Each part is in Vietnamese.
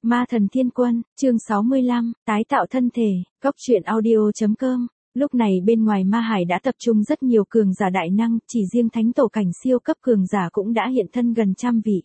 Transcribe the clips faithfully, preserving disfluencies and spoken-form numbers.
Ma thần thiên quân, chương sáu mươi lăm, tái tạo thân thể, Cốc truyện audio.com. Lúc này bên ngoài ma hải đã tập trung rất nhiều cường giả đại năng, chỉ riêng thánh tổ cảnh siêu cấp cường giả cũng đã hiện thân gần trăm vị.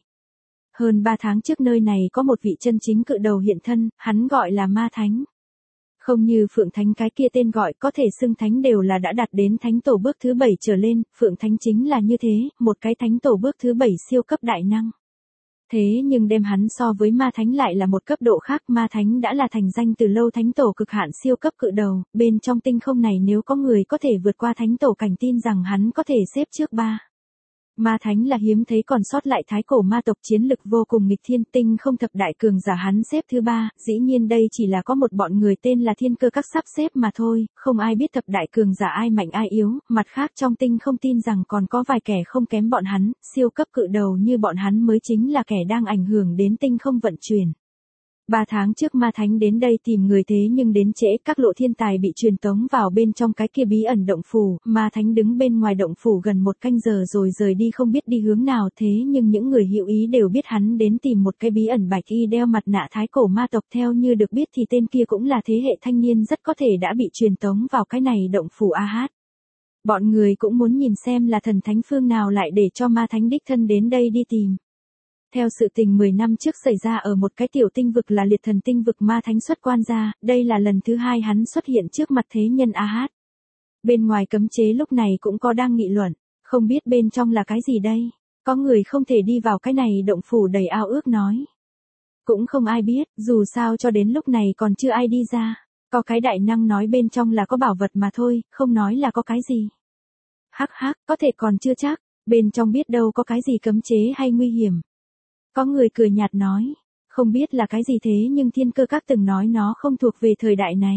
Hơn ba tháng trước nơi này có một vị chân chính cự đầu hiện thân, hắn gọi là Ma Thánh. Không như Phượng Thánh cái kia tên gọi có thể xưng thánh đều là đã đạt đến thánh tổ bước thứ bảy trở lên, Phượng Thánh chính là như thế, một cái thánh tổ bước thứ bảy siêu cấp đại năng. Thế nhưng đem hắn so với Ma Thánh lại là một cấp độ khác, Ma Thánh đã là thành danh từ lâu thánh tổ cực hạn siêu cấp cự đầu, bên trong tinh không này nếu có người có thể vượt qua thánh tổ cảnh tin rằng hắn có thể xếp trước ba. Ma Thánh là hiếm thấy còn sót lại thái cổ ma tộc chiến lực vô cùng nghịch thiên, tinh không thập đại cường giả hắn xếp thứ ba, dĩ nhiên đây chỉ là có một bọn người tên là thiên cơ các sắp xếp mà thôi, không ai biết thập đại cường giả ai mạnh ai yếu, mặt khác trong tinh không tin rằng còn có vài kẻ không kém bọn hắn, siêu cấp cự đầu như bọn hắn mới chính là kẻ đang ảnh hưởng đến tinh không vận chuyển. Ba tháng trước Ma Thánh đến đây tìm người thế nhưng đến trễ, các lộ thiên tài bị truyền tống vào bên trong cái kia bí ẩn động phủ, Ma Thánh đứng bên ngoài động phủ gần một canh giờ rồi rời đi không biết đi hướng nào, thế nhưng những người hữu ý đều biết hắn đến tìm một cái bí ẩn bạch y đeo mặt nạ thái cổ ma tộc, theo như được biết thì tên kia cũng là thế hệ thanh niên rất có thể đã bị truyền tống vào cái này động phủ a hát. Bọn người cũng muốn nhìn xem là thần thánh phương nào lại để cho Ma Thánh đích thân đến đây đi tìm. Theo sự tình mười năm trước xảy ra ở một cái tiểu tinh vực là liệt thần tinh vực, Ma Thánh xuất quan ra, đây là lần thứ hai hắn xuất hiện trước mặt thế nhân a hát. Bên ngoài cấm chế lúc này cũng có đang nghị luận, không biết bên trong là cái gì đây, có người không thể đi vào cái này động phủ đầy ao ước nói. Cũng không ai biết, dù sao cho đến lúc này còn chưa ai đi ra, có cái đại năng nói bên trong là có bảo vật mà thôi, không nói là có cái gì. Hắc hắc, có thể còn chưa chắc, bên trong biết đâu có cái gì cấm chế hay nguy hiểm. Có người cười nhạt nói, không biết là cái gì thế nhưng thiên cơ các từng nói nó không thuộc về thời đại này.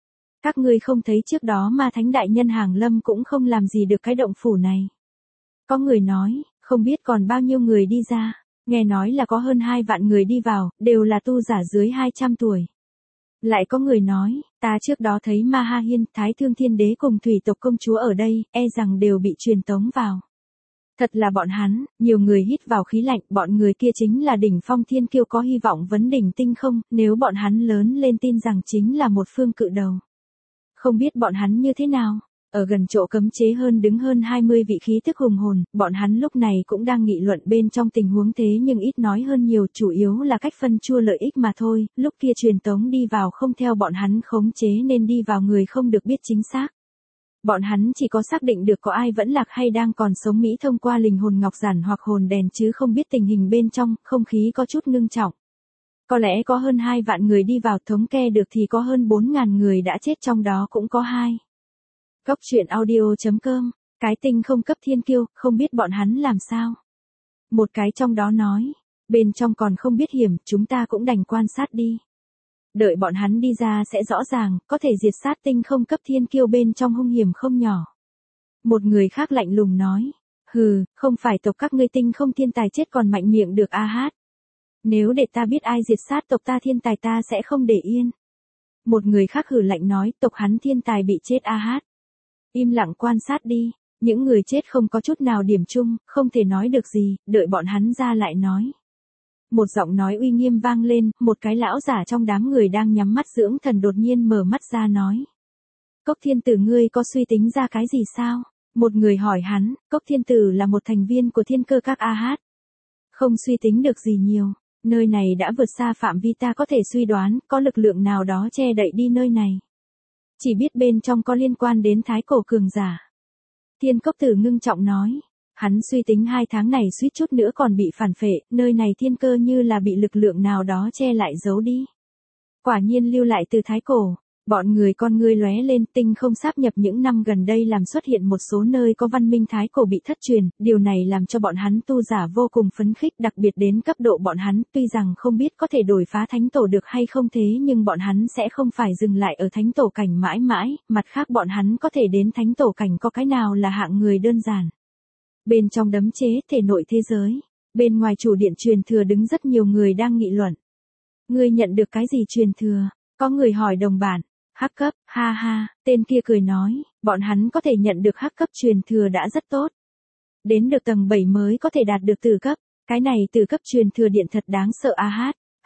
Các ngươi không thấy trước đó Ma Thánh đại nhân hàng lâm cũng không làm gì được cái động phủ này. Có người nói, không biết còn bao nhiêu người đi ra, nghe nói là có hơn hai vạn người đi vào, đều là tu giả dưới hai trăm tuổi. Lại có người nói, ta trước đó thấy Ma Ha Hiên, Thái Thương Thiên Đế cùng Thủy tộc công chúa ở đây, e rằng đều bị truyền tống vào. Thật là bọn hắn, nhiều người hít vào khí lạnh, bọn người kia chính là đỉnh phong thiên kiêu có hy vọng vấn đỉnh tinh không, nếu bọn hắn lớn lên tin rằng chính là một phương cự đầu. Không biết bọn hắn như thế nào, ở gần chỗ cấm chế hơn đứng hơn hai mươi vị khí thức hùng hồn, bọn hắn lúc này cũng đang nghị luận bên trong tình huống thế nhưng ít nói hơn nhiều, chủ yếu là cách phân chia lợi ích mà thôi, lúc kia truyền tống đi vào không theo bọn hắn khống chế nên đi vào người không được biết chính xác. Bọn hắn chỉ có xác định được có ai vẫn lạc hay đang còn sống Mỹ thông qua linh hồn ngọc giản hoặc hồn đèn chứ không biết tình hình bên trong, không khí có chút ngưng trọng. Có lẽ có hơn hai vạn người đi vào, thống kê được thì có hơn bốn ngàn người đã chết, trong đó cũng có hai. Cốc truyện audio.com, cái tinh không cấp thiên kiêu, không biết bọn hắn làm sao. Một cái trong đó nói, bên trong còn không biết hiểm, chúng ta cũng đành quan sát đi. Đợi bọn hắn đi ra sẽ rõ ràng, có thể diệt sát tinh không cấp thiên kiêu bên trong hung hiểm không nhỏ. Một người khác lạnh lùng nói, hừ, không phải tộc các ngươi tinh không thiên tài chết còn mạnh miệng được a hát. Nếu để ta biết ai diệt sát tộc ta thiên tài ta sẽ không để yên. Một người khác hừ lạnh nói, tộc hắn thiên tài bị chết a hát. Im lặng quan sát đi, những người chết không có chút nào điểm chung, không thể nói được gì, đợi bọn hắn ra lại nói. Một giọng nói uy nghiêm vang lên, một cái lão giả trong đám người đang nhắm mắt dưỡng thần đột nhiên mở mắt ra nói. Cốc thiên tử ngươi có suy tính ra cái gì sao? Một người hỏi hắn, Cốc thiên tử là một thành viên của thiên cơ các a hát. Không suy tính được gì nhiều, nơi này đã vượt xa phạm vi ta có thể suy đoán, có lực lượng nào đó che đậy đi nơi này. Chỉ biết bên trong có liên quan đến thái cổ cường giả. Thiên Cốc tử ngưng trọng nói. Hắn suy tính hai tháng này suýt chút nữa còn bị phản phệ, nơi này thiên cơ như là bị lực lượng nào đó che lại giấu đi. Quả nhiên lưu lại từ thái cổ, bọn người con ngươi lóe lên, tinh không sáp nhập những năm gần đây làm xuất hiện một số nơi có văn minh thái cổ bị thất truyền, điều này làm cho bọn hắn tu giả vô cùng phấn khích, đặc biệt đến cấp độ bọn hắn, tuy rằng không biết có thể đột phá thánh tổ được hay không thế nhưng bọn hắn sẽ không phải dừng lại ở thánh tổ cảnh mãi mãi, mặt khác bọn hắn có thể đến thánh tổ cảnh có cái nào là hạng người đơn giản. Bên trong đấm chế thể nội thế giới, bên ngoài chủ điện truyền thừa đứng rất nhiều người đang nghị luận. Ngươi nhận được cái gì truyền thừa? Có người hỏi đồng bản. Hắc cấp, ha ha, tên kia cười nói, bọn hắn có thể nhận được hắc cấp truyền thừa đã rất tốt. Đến được tầng bảy mới có thể đạt được tử cấp, cái này tử cấp truyền thừa điện thật đáng sợ a hát.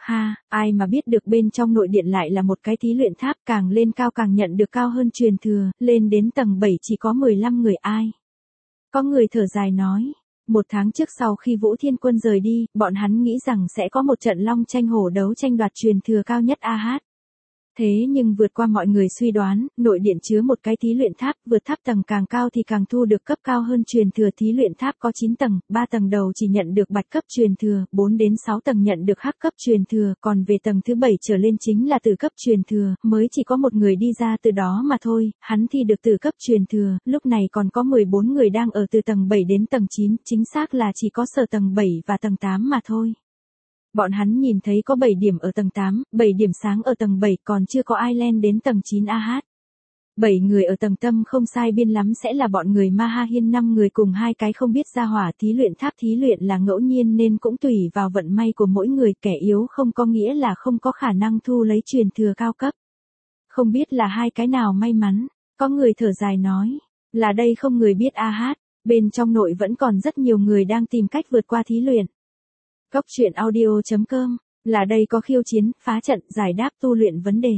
Ha, ai mà biết được bên trong nội điện lại là một cái thí luyện tháp, càng lên cao càng nhận được cao hơn truyền thừa, lên đến tầng bảy chỉ có mười lăm người ai. Có người thở dài nói, một tháng trước sau khi Vũ Thiên Quân rời đi, bọn hắn nghĩ rằng sẽ có một trận long tranh hổ đấu tranh đoạt truyền thừa cao nhất a hát. Thế nhưng vượt qua mọi người suy đoán, nội điện chứa một cái thí luyện tháp, vượt tháp tầng càng cao thì càng thu được cấp cao hơn truyền thừa. Thí luyện tháp có chín tầng, ba tầng đầu chỉ nhận được bạch cấp truyền thừa, bốn đến sáu tầng nhận được hắc cấp truyền thừa, còn về tầng thứ bảy trở lên chính là tử cấp truyền thừa, mới chỉ có một người đi ra từ đó mà thôi, hắn thi được tử cấp truyền thừa, lúc này còn có mười bốn người đang ở từ tầng bảy đến tầng chín, chính xác là chỉ có sở tầng bảy và tầng tám mà thôi. Bọn hắn nhìn thấy có bảy điểm ở tầng tám, bảy điểm sáng ở tầng bảy, còn chưa có ai lên đến tầng chín a hát. bảy người ở tầng tâm không sai biên lắm sẽ là bọn người Ma Ha Hiên, năm người cùng hai cái không biết ra hỏa. Thí luyện tháp thí luyện là ngẫu nhiên nên cũng tùy vào vận may của mỗi người, kẻ yếu không có nghĩa là không có khả năng thu lấy truyền thừa cao cấp. Không biết là hai cái nào may mắn, có người thở dài nói, là đây không người biết a hát, bên trong nội vẫn còn rất nhiều người đang tìm cách vượt qua thí luyện. Góc truyện audio chấm com, là đây có khiêu chiến, phá trận, giải đáp tu luyện vấn đề.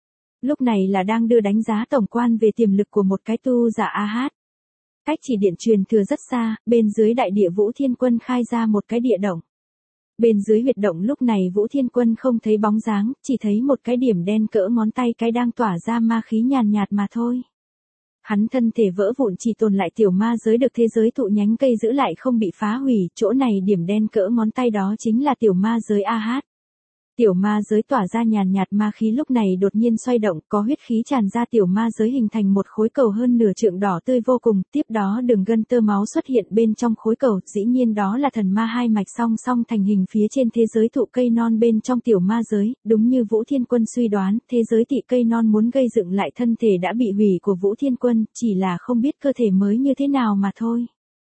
Lúc này là đang đưa đánh giá tổng quan về tiềm lực của một cái tu giả a hát. Cách chỉ điện truyền thừa rất xa, bên dưới đại địa Vũ Thiên Quân khai ra một cái địa động. Bên dưới huyệt động lúc này Vũ Thiên Quân không thấy bóng dáng, chỉ thấy một cái điểm đen cỡ ngón tay cái đang tỏa ra ma khí nhàn nhạt mà thôi. Hắn thân thể vỡ vụn, chỉ tồn lại tiểu ma giới được thế giới thụ nhánh cây giữ lại không bị phá hủy, chỗ này điểm đen cỡ ngón tay đó chính là tiểu ma giới a hát. Tiểu ma giới tỏa ra nhàn nhạt ma khí lúc này đột nhiên xoay động, có huyết khí tràn ra, tiểu ma giới hình thành một khối cầu hơn nửa trượng đỏ tươi vô cùng, tiếp đó đường gân tơ máu xuất hiện bên trong khối cầu, dĩ nhiên đó là thần ma hai mạch song song thành hình phía trên thế giới thụ cây non bên trong tiểu ma giới, đúng như Vũ Thiên Quân suy đoán, thế giới thị cây non muốn gây dựng lại thân thể đã bị hủy của Vũ Thiên Quân, chỉ là không biết cơ thể mới như thế nào mà thôi.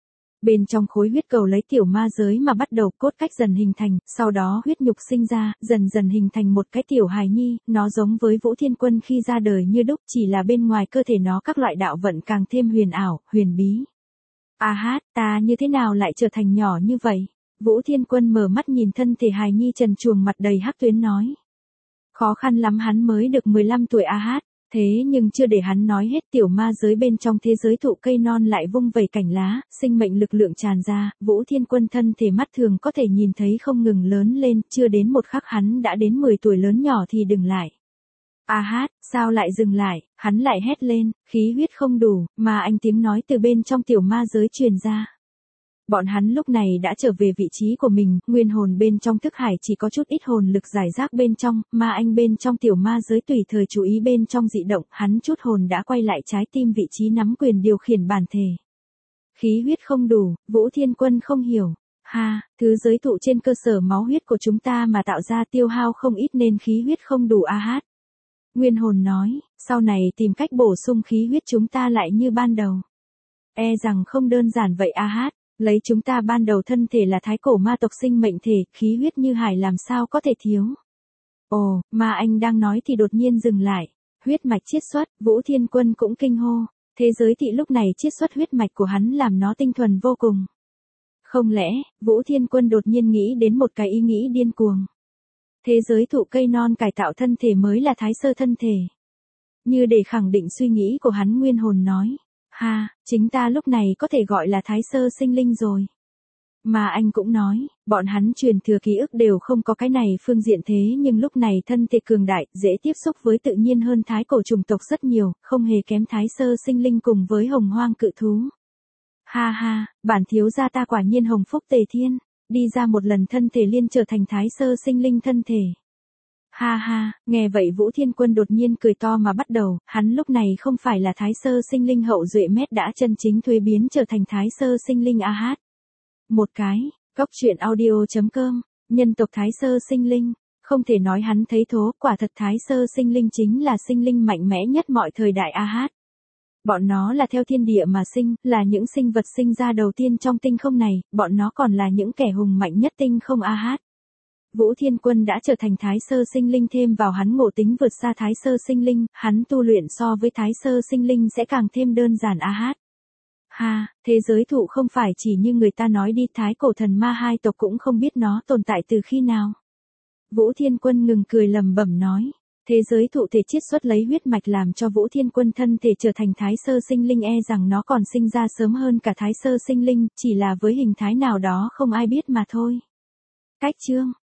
Bên trong khối huyết cầu lấy tiểu ma giới mà bắt đầu cốt cách dần hình thành, sau đó huyết nhục sinh ra, dần dần hình thành một cái tiểu hài nhi, nó giống với Vũ Thiên Quân khi ra đời như đúc, chỉ là bên ngoài cơ thể nó các loại đạo vận càng thêm huyền ảo, huyền bí. A hát, ta như thế nào lại trở thành nhỏ như vậy? Vũ Thiên Quân mở mắt nhìn thân thể hài nhi trần truồng mặt đầy hắc tuyến nói. Khó khăn lắm hắn mới được mười lăm tuổi a hát. Thế nhưng chưa để hắn nói hết, tiểu ma giới bên trong thế giới thụ cây non lại vung vẩy cành lá, sinh mệnh lực lượng tràn ra, Vũ Thiên Quân thân thể mắt thường có thể nhìn thấy không ngừng lớn lên, chưa đến một khắc hắn đã đến mười tuổi lớn nhỏ thì đừng lại. A hát, sao lại dừng lại, hắn lại hét lên, khí huyết không đủ, mà anh tiếng nói từ bên trong tiểu ma giới truyền ra. Bọn hắn lúc này đã trở về vị trí của mình, nguyên hồn bên trong thức hải chỉ có chút ít hồn lực giải rác bên trong, mà anh bên trong tiểu ma giới tùy thời chú ý bên trong dị động, hắn chút hồn đã quay lại trái tim vị trí nắm quyền điều khiển bản thể. Khí huyết không đủ, Vũ Thiên Quân không hiểu. Ha, thứ giới thụ trên cơ sở máu huyết của chúng ta mà tạo ra tiêu hao không ít nên khí huyết không đủ a hát. Nguyên hồn nói, sau này tìm cách bổ sung khí huyết chúng ta lại như ban đầu. E rằng không đơn giản vậy a hát. Lấy chúng ta ban đầu thân thể là thái cổ ma tộc sinh mệnh thể, khí huyết như hải làm sao có thể thiếu. Ồ, mà anh đang nói thì đột nhiên dừng lại. Huyết mạch chiết xuất, Vũ Thiên Quân cũng kinh hô. Thế giới thị lúc này chiết xuất huyết mạch của hắn làm nó tinh thuần vô cùng. Không lẽ, Vũ Thiên Quân đột nhiên nghĩ đến một cái ý nghĩ điên cuồng. Thế giới thụ cây non cải tạo thân thể mới là thái sơ thân thể. Như để khẳng định suy nghĩ của hắn, nguyên hồn nói. Ha, chính ta lúc này có thể gọi là thái sơ sinh linh rồi. Mà anh cũng nói, bọn hắn truyền thừa ký ức đều không có cái này phương diện, thế nhưng lúc này thân thể cường đại, dễ tiếp xúc với tự nhiên hơn thái cổ chủng tộc rất nhiều, không hề kém thái sơ sinh linh cùng với hồng hoang cự thú. Ha ha, bản thiếu gia ta quả nhiên hồng phúc tề thiên, đi ra một lần thân thể liên trở thành thái sơ sinh linh thân thể. Ha ha, nghe vậy Vũ Thiên Quân đột nhiên cười to mà bắt đầu, hắn lúc này không phải là thái sơ sinh linh hậu duệ mét đã chân chính thuế biến trở thành thái sơ sinh linh a hát. Một cái, góc truyện audio chấm com, nhân tộc thái sơ sinh linh, không thể nói hắn thấy thố, quả thật thái sơ sinh linh chính là sinh linh mạnh mẽ nhất mọi thời đại a hát. Bọn nó là theo thiên địa mà sinh, là những sinh vật sinh ra đầu tiên trong tinh không này, bọn nó còn là những kẻ hùng mạnh nhất tinh không a hát. Vũ Thiên Quân đã trở thành thái sơ sinh linh, thêm vào hắn ngộ tính vượt xa thái sơ sinh linh, hắn tu luyện so với thái sơ sinh linh sẽ càng thêm đơn giản a hát. Ha, thế giới thụ không phải chỉ như người ta nói đi, thái cổ thần ma hai tộc cũng không biết nó tồn tại từ khi nào. Vũ Thiên Quân ngừng cười lẩm bẩm nói. Thế giới thụ thể chiết xuất lấy huyết mạch làm cho Vũ Thiên Quân thân thể trở thành thái sơ sinh linh, e rằng nó còn sinh ra sớm hơn cả thái sơ sinh linh, chỉ là với hình thái nào đó không ai biết mà thôi. Cách chương